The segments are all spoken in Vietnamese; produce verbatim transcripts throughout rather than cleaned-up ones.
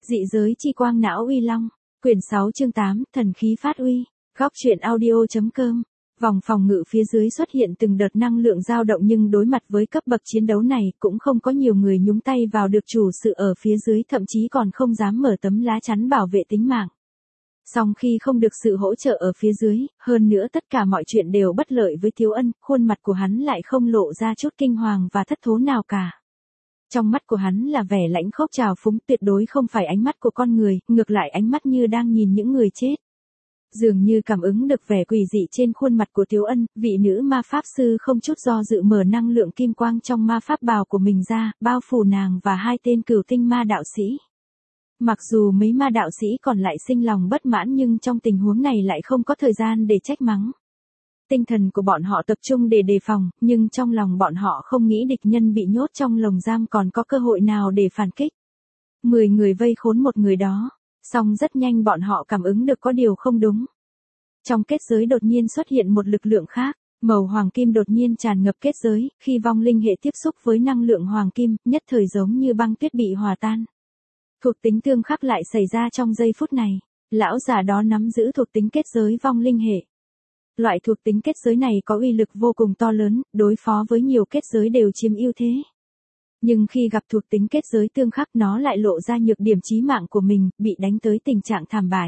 Dị giới chi quang não uy long. Quyển sáu chương tám, thần khí phát uy. Góc truyện audio.com. Vòng phòng ngự phía dưới xuất hiện từng đợt năng lượng dao động, nhưng đối mặt với cấp bậc chiến đấu này, cũng không có nhiều người nhúng tay vào được, chủ sự ở phía dưới thậm chí còn không dám mở tấm lá chắn bảo vệ tính mạng. Song khi không được sự hỗ trợ ở phía dưới, hơn nữa tất cả mọi chuyện đều bất lợi với Tiếu Ân, khuôn mặt của hắn lại không lộ ra chút kinh hoàng và thất thố nào cả. Trong mắt của hắn là vẻ lãnh khốc trào phúng, tuyệt đối không phải ánh mắt của con người, ngược lại ánh mắt như đang nhìn những người chết. Dường như cảm ứng được vẻ quỷ dị trên khuôn mặt của Tiếu Ân, vị nữ ma pháp sư không chút do dự mở năng lượng kim quang trong ma pháp bào của mình ra, bao phủ nàng và hai tên cửu tinh ma đạo sĩ. Mặc dù mấy ma đạo sĩ còn lại sinh lòng bất mãn, nhưng trong tình huống này lại không có thời gian để trách mắng. Tinh thần của bọn họ tập trung để đề phòng, nhưng trong lòng bọn họ không nghĩ địch nhân bị nhốt trong lồng giam còn có cơ hội nào để phản kích. Mười người vây khốn một người đó, song rất nhanh bọn họ cảm ứng được có điều không đúng. Trong kết giới đột nhiên xuất hiện một lực lượng khác, màu hoàng kim đột nhiên tràn ngập kết giới, khi vong linh hệ tiếp xúc với năng lượng hoàng kim, nhất thời giống như băng tuyết bị hòa tan. Thuộc tính tương khắc lại xảy ra trong giây phút này, lão già đó nắm giữ thuộc tính kết giới vong linh hệ. Loại thuộc tính kết giới này có uy lực vô cùng to lớn, đối phó với nhiều kết giới đều chiếm ưu thế. Nhưng khi gặp thuộc tính kết giới tương khắc, nó lại lộ ra nhược điểm chí mạng của mình, bị đánh tới tình trạng thảm bại.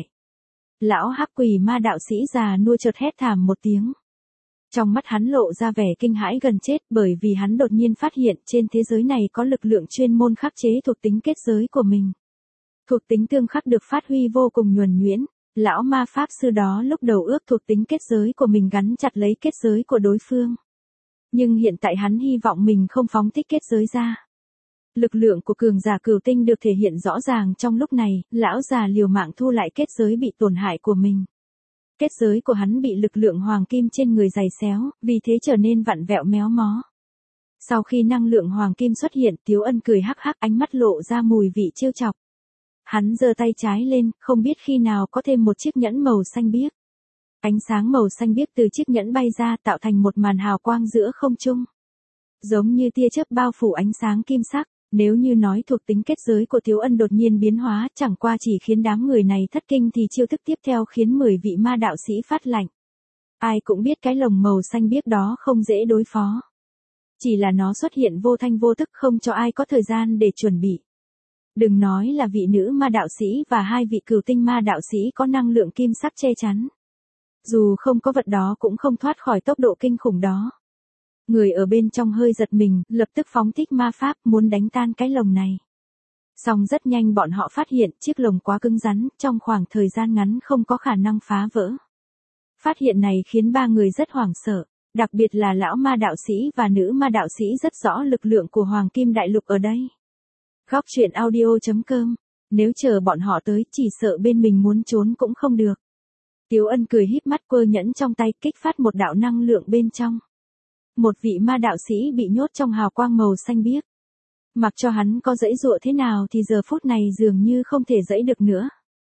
Lão hắc quỷ ma đạo sĩ già nua chợt hét thảm một tiếng. Trong mắt hắn lộ ra vẻ kinh hãi gần chết, bởi vì hắn đột nhiên phát hiện trên thế giới này có lực lượng chuyên môn khắc chế thuộc tính kết giới của mình. Thuộc tính tương khắc được phát huy vô cùng nhuần nhuyễn. Lão ma pháp sư đó lúc đầu ước thuộc tính kết giới của mình gắn chặt lấy kết giới của đối phương. Nhưng hiện tại hắn hy vọng mình không phóng thích kết giới ra. Lực lượng của cường giả cửu tinh được thể hiện rõ ràng trong lúc này, lão già liều mạng thu lại kết giới bị tổn hại của mình. Kết giới của hắn bị lực lượng hoàng kim trên người giày xéo, vì thế trở nên vặn vẹo méo mó. Sau khi năng lượng hoàng kim xuất hiện, Tiếu Ân cười hắc hắc, ánh mắt lộ ra mùi vị trêu chọc. Hắn giơ tay trái lên, không biết khi nào có thêm một chiếc nhẫn màu xanh biếc. Ánh sáng màu xanh biếc từ chiếc nhẫn bay ra, tạo thành một màn hào quang giữa không trung. Giống như tia chớp bao phủ ánh sáng kim sắc. Nếu như nói thuộc tính kết giới của Tiếu Ân đột nhiên biến hóa, chẳng qua chỉ khiến đám người này thất kinh, thì chiêu thức tiếp theo khiến mười vị ma đạo sĩ phát lạnh. Ai cũng biết cái lồng màu xanh biếc đó không dễ đối phó. Chỉ là nó xuất hiện vô thanh vô tức, không cho ai có thời gian để chuẩn bị. Đừng nói là vị nữ ma đạo sĩ và hai vị cửu tinh ma đạo sĩ có năng lượng kim sắc che chắn. Dù không có vật đó cũng không thoát khỏi tốc độ kinh khủng đó. Người ở bên trong hơi giật mình, lập tức phóng thích ma pháp muốn đánh tan cái lồng này. Song rất nhanh bọn họ phát hiện chiếc lồng quá cứng rắn, trong khoảng thời gian ngắn không có khả năng phá vỡ. Phát hiện này khiến ba người rất hoảng sợ, đặc biệt là lão ma đạo sĩ và nữ ma đạo sĩ rất rõ lực lượng của Hoàng Kim Đại Lục ở đây. Góc truyện audio.com. Nếu chờ bọn họ tới, chỉ sợ bên mình muốn trốn cũng không được. Tiếu Ân cười híp mắt, quơ nhẫn trong tay, kích phát một đạo năng lượng bên trong. Một vị ma đạo sĩ bị nhốt trong hào quang màu xanh biếc. Mặc cho hắn có giãy giụa thế nào thì giờ phút này dường như không thể giãy được nữa.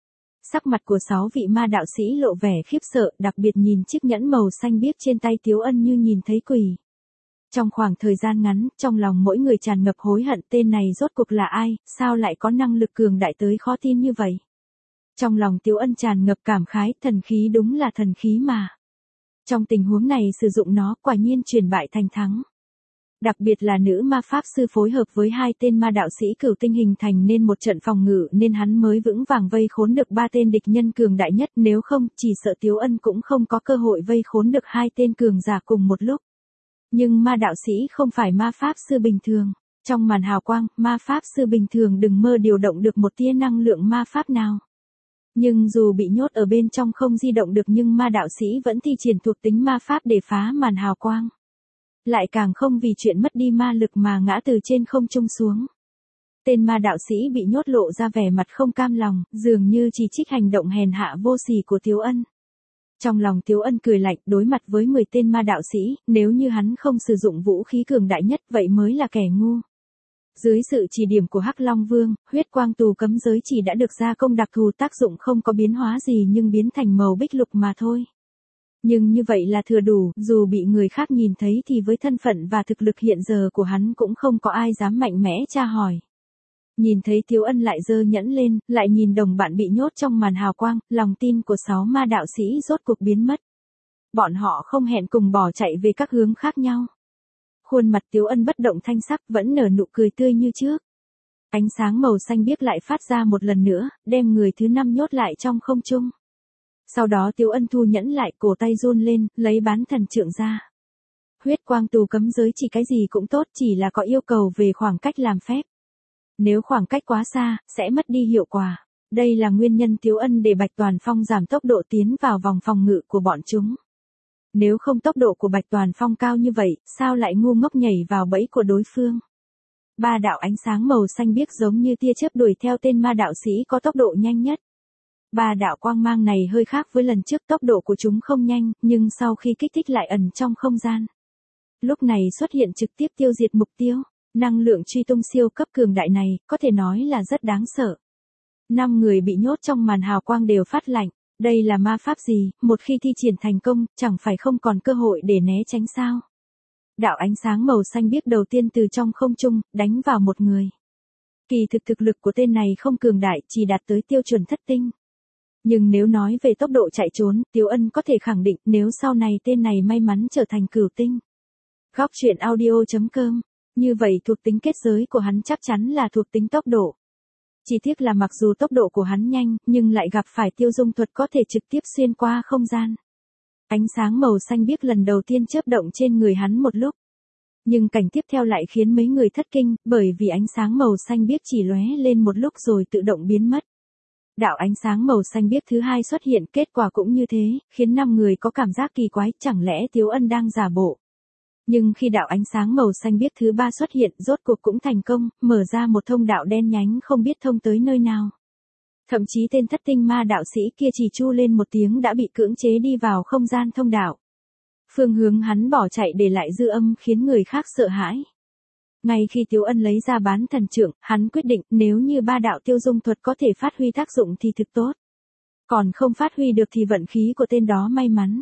Sắc mặt của sáu vị ma đạo sĩ lộ vẻ khiếp sợ, đặc biệt nhìn chiếc nhẫn màu xanh biếc trên tay Tiếu Ân như nhìn thấy quỷ. Trong khoảng thời gian ngắn, trong lòng mỗi người tràn ngập hối hận, tên này rốt cuộc là ai, sao lại có năng lực cường đại tới khó tin như vậy. Trong lòng Tiếu Ân tràn ngập cảm khái, thần khí đúng là thần khí mà. Trong tình huống này sử dụng nó quả nhiên chuyển bại thành thắng. Đặc biệt là nữ ma pháp sư phối hợp với hai tên ma đạo sĩ cửu tinh hình thành nên một trận phòng ngự, nên hắn mới vững vàng vây khốn được ba tên địch nhân cường đại nhất, nếu không chỉ sợ Tiếu Ân cũng không có cơ hội vây khốn được hai tên cường giả cùng một lúc. Nhưng ma đạo sĩ không phải ma pháp sư bình thường. Trong màn hào quang, ma pháp sư bình thường đừng mơ điều động được một tia năng lượng ma pháp nào. Nhưng dù bị nhốt ở bên trong không di động được, nhưng ma đạo sĩ vẫn thi triển thuộc tính ma pháp để phá màn hào quang. Lại càng không vì chuyện mất đi ma lực mà ngã từ trên không trung xuống. Tên ma đạo sĩ bị nhốt lộ ra vẻ mặt không cam lòng, dường như chỉ trích hành động hèn hạ vô sỉ của Tiếu Ân. Trong lòng Tiếu Ân cười lạnh, đối mặt với mười tên ma đạo sĩ, nếu như hắn không sử dụng vũ khí cường đại nhất vậy mới là kẻ ngu. Dưới sự chỉ điểm của Hắc Long Vương, huyết quang tù cấm giới chỉ đã được gia công đặc thù, tác dụng không có biến hóa gì nhưng biến thành màu bích lục mà thôi. Nhưng như vậy là thừa đủ, dù bị người khác nhìn thấy thì với thân phận và thực lực hiện giờ của hắn cũng không có ai dám mạnh mẽ tra hỏi. Nhìn thấy Tiếu Ân lại giơ nhẫn lên, lại nhìn đồng bạn bị nhốt trong màn hào quang, lòng tin của sáu ma đạo sĩ rốt cuộc biến mất. Bọn họ không hẹn cùng bỏ chạy về các hướng khác nhau. Khuôn mặt Tiếu Ân bất động thanh sắc vẫn nở nụ cười tươi như trước. Ánh sáng màu xanh biếc lại phát ra một lần nữa, đem người thứ năm nhốt lại trong không trung. Sau đó Tiếu Ân thu nhẫn lại, cổ tay run lên, lấy bán thần trượng ra. Huyết quang tù cấm giới chỉ cái gì cũng tốt, chỉ là có yêu cầu về khoảng cách làm phép. Nếu khoảng cách quá xa, sẽ mất đi hiệu quả. Đây là nguyên nhân Tiếu Ân để Bạch Toàn Phong giảm tốc độ tiến vào vòng phòng ngự của bọn chúng. Nếu không tốc độ của Bạch Toàn Phong cao như vậy, sao lại ngu ngốc nhảy vào bẫy của đối phương? Ba đạo ánh sáng màu xanh biếc giống như tia chớp đuổi theo tên ma đạo sĩ có tốc độ nhanh nhất. Ba đạo quang mang này hơi khác với lần trước, tốc độ của chúng không nhanh, nhưng sau khi kích thích lại ẩn trong không gian. Lúc này xuất hiện trực tiếp tiêu diệt mục tiêu. Năng lượng truy tung siêu cấp cường đại này, có thể nói là rất đáng sợ. Năm người bị nhốt trong màn hào quang đều phát lạnh. Đây là ma pháp gì, một khi thi triển thành công, chẳng phải không còn cơ hội để né tránh sao? Đạo ánh sáng màu xanh biếc đầu tiên từ trong không trung, đánh vào một người. Kỳ thực thực lực của tên này không cường đại, chỉ đạt tới tiêu chuẩn thất tinh. Nhưng nếu nói về tốc độ chạy trốn, Tiếu Ân có thể khẳng định nếu sau này tên này may mắn trở thành cửu tinh. Góc truyện audio chấm com. Như vậy thuộc tính kết giới của hắn chắc chắn là thuộc tính tốc độ. Chỉ tiếc là mặc dù tốc độ của hắn nhanh, nhưng lại gặp phải tiêu dung thuật có thể trực tiếp xuyên qua không gian. Ánh sáng màu xanh biếc lần đầu tiên chớp động trên người hắn một lúc. Nhưng cảnh tiếp theo lại khiến mấy người thất kinh, bởi vì ánh sáng màu xanh biếc chỉ lóe lên một lúc rồi tự động biến mất. Đạo ánh sáng màu xanh biếc thứ hai xuất hiện, kết quả cũng như thế, khiến năm người có cảm giác kỳ quái, chẳng lẽ Tiếu Ân đang giả bộ. Nhưng khi đạo ánh sáng màu xanh biếc thứ ba xuất hiện, rốt cuộc cũng thành công, mở ra một thông đạo đen nhánh không biết thông tới nơi nào. Thậm chí tên thất tinh ma đạo sĩ kia chỉ chu lên một tiếng đã bị cưỡng chế đi vào không gian thông đạo. Phương hướng hắn bỏ chạy để lại dư âm khiến người khác sợ hãi. Ngay khi Tiếu Ân lấy ra bán thần trượng, hắn quyết định nếu như ba đạo tiêu dung thuật có thể phát huy tác dụng thì thực tốt. Còn không phát huy được thì vận khí của tên đó may mắn.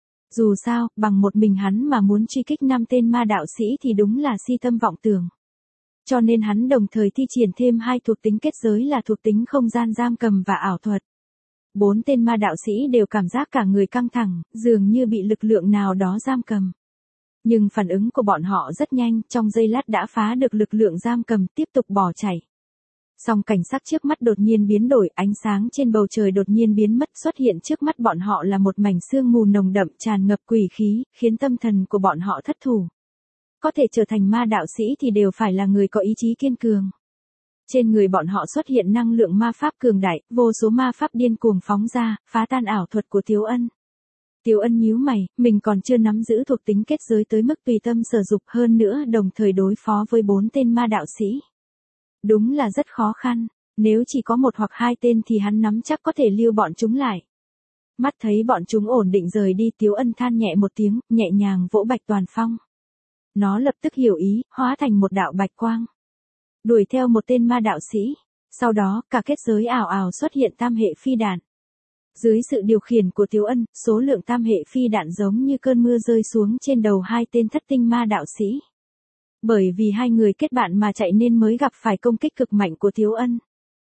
Dù sao, bằng một mình hắn mà muốn truy kích năm tên ma đạo sĩ thì đúng là si tâm vọng tưởng. Cho nên hắn đồng thời thi triển thêm hai thuộc tính kết giới là thuộc tính không gian giam cầm và ảo thuật. Bốn tên ma đạo sĩ đều cảm giác cả người căng thẳng, dường như bị lực lượng nào đó giam cầm. Nhưng phản ứng của bọn họ rất nhanh, trong giây lát đã phá được lực lượng giam cầm, tiếp tục bỏ chạy. Song cảnh sắc trước mắt đột nhiên biến đổi, ánh sáng trên bầu trời đột nhiên biến mất, xuất hiện trước mắt bọn họ là một mảnh sương mù nồng đậm tràn ngập quỷ khí, khiến tâm thần của bọn họ thất thủ. Có thể trở thành ma đạo sĩ thì đều phải là người có ý chí kiên cường. Trên người bọn họ xuất hiện năng lượng ma pháp cường đại, vô số ma pháp điên cuồng phóng ra, phá tan ảo thuật của Tiếu Ân. Tiếu Ân nhíu mày, mình còn chưa nắm giữ thuộc tính kết giới tới mức tùy tâm sở dục, hơn nữa đồng thời đối phó với bốn tên ma đạo sĩ. Đúng là rất khó khăn, nếu chỉ có một hoặc hai tên thì hắn nắm chắc có thể lưu bọn chúng lại. Mắt thấy bọn chúng ổn định rời đi, Tiếu Ân than nhẹ một tiếng, nhẹ nhàng vỗ Bạch Toàn Phong. Nó lập tức hiểu ý, hóa thành một đạo bạch quang. Đuổi theo một tên ma đạo sĩ. Sau đó, cả kết giới ảo ảo xuất hiện tam hệ phi đạn. Dưới sự điều khiển của Tiếu Ân, số lượng tam hệ phi đạn giống như cơn mưa rơi xuống trên đầu hai tên thất tinh ma đạo sĩ. Bởi vì hai người kết bạn mà chạy nên mới gặp phải công kích cực mạnh của Tiếu Ân.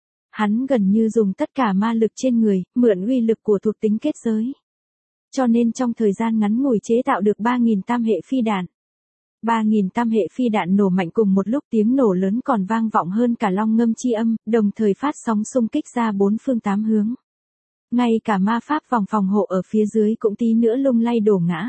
Hắn gần như dùng tất cả ma lực trên người, mượn uy lực của thuộc tính kết giới. Cho nên trong thời gian ngắn ngủi chế tạo được ba nghìn tam hệ phi đạn. ba nghìn tam hệ phi đạn nổ mạnh cùng một lúc, tiếng nổ lớn còn vang vọng hơn cả long ngâm chi âm, đồng thời phát sóng xung kích ra bốn phương tám hướng. Ngay cả ma pháp vòng phòng hộ ở phía dưới cũng tí nữa lung lay đổ ngã.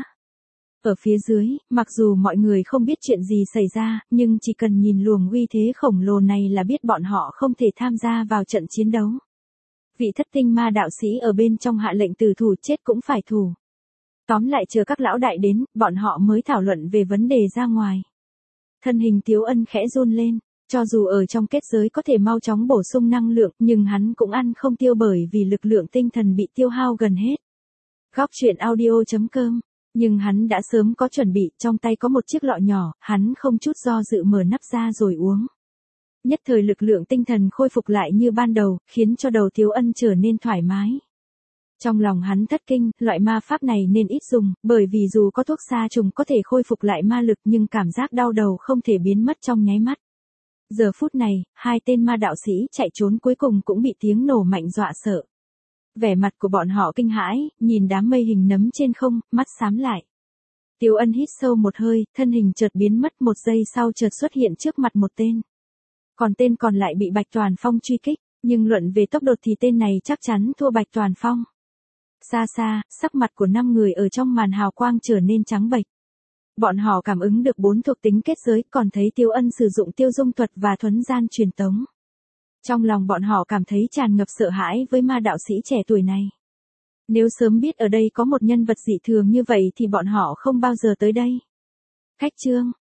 Ở phía dưới, mặc dù mọi người không biết chuyện gì xảy ra, nhưng chỉ cần nhìn luồng uy thế khổng lồ này là biết bọn họ không thể tham gia vào trận chiến đấu. Vị thất tinh ma đạo sĩ ở bên trong hạ lệnh tử thủ, chết cũng phải thủ. Tóm lại chờ các lão đại đến, bọn họ mới thảo luận về vấn đề ra ngoài. Thân hình Tiếu Ân khẽ run lên, cho dù ở trong kết giới có thể mau chóng bổ sung năng lượng, nhưng hắn cũng ăn không tiêu bởi vì lực lượng tinh thần bị tiêu hao gần hết. Góc truyện audio chấm com. Nhưng hắn đã sớm có chuẩn bị, trong tay có một chiếc lọ nhỏ, hắn không chút do dự mở nắp ra rồi uống. Nhất thời lực lượng tinh thần khôi phục lại như ban đầu, khiến cho đầu Tiếu Ân trở nên thoải mái. Trong lòng hắn thất kinh, loại ma pháp này nên ít dùng, bởi vì dù có thuốc sa trùng có thể khôi phục lại ma lực nhưng cảm giác đau đầu không thể biến mất trong nháy mắt. Giờ phút này, hai tên ma đạo sĩ chạy trốn cuối cùng cũng bị tiếng nổ mạnh dọa sợ. Vẻ mặt của bọn họ kinh hãi, nhìn đám mây hình nấm trên không, mắt xám lại. Tiêu Ân hít sâu một hơi, thân hình chợt biến mất, một giây sau chợt xuất hiện trước mặt một tên. Còn tên còn lại bị Bạch Toàn Phong truy kích, nhưng luận về tốc độ thì tên này chắc chắn thua Bạch Toàn Phong. Xa xa, sắc mặt của năm người ở trong màn hào quang trở nên trắng bệch. Bọn họ cảm ứng được bốn thuộc tính kết giới, còn thấy Tiêu Ân sử dụng tiêu dung thuật và thuấn gian truyền tống. Trong lòng bọn họ cảm thấy tràn ngập sợ hãi với ma đạo sĩ trẻ tuổi này. Nếu sớm biết ở đây có một nhân vật dị thường như vậy thì bọn họ không bao giờ tới đây. Khách trương,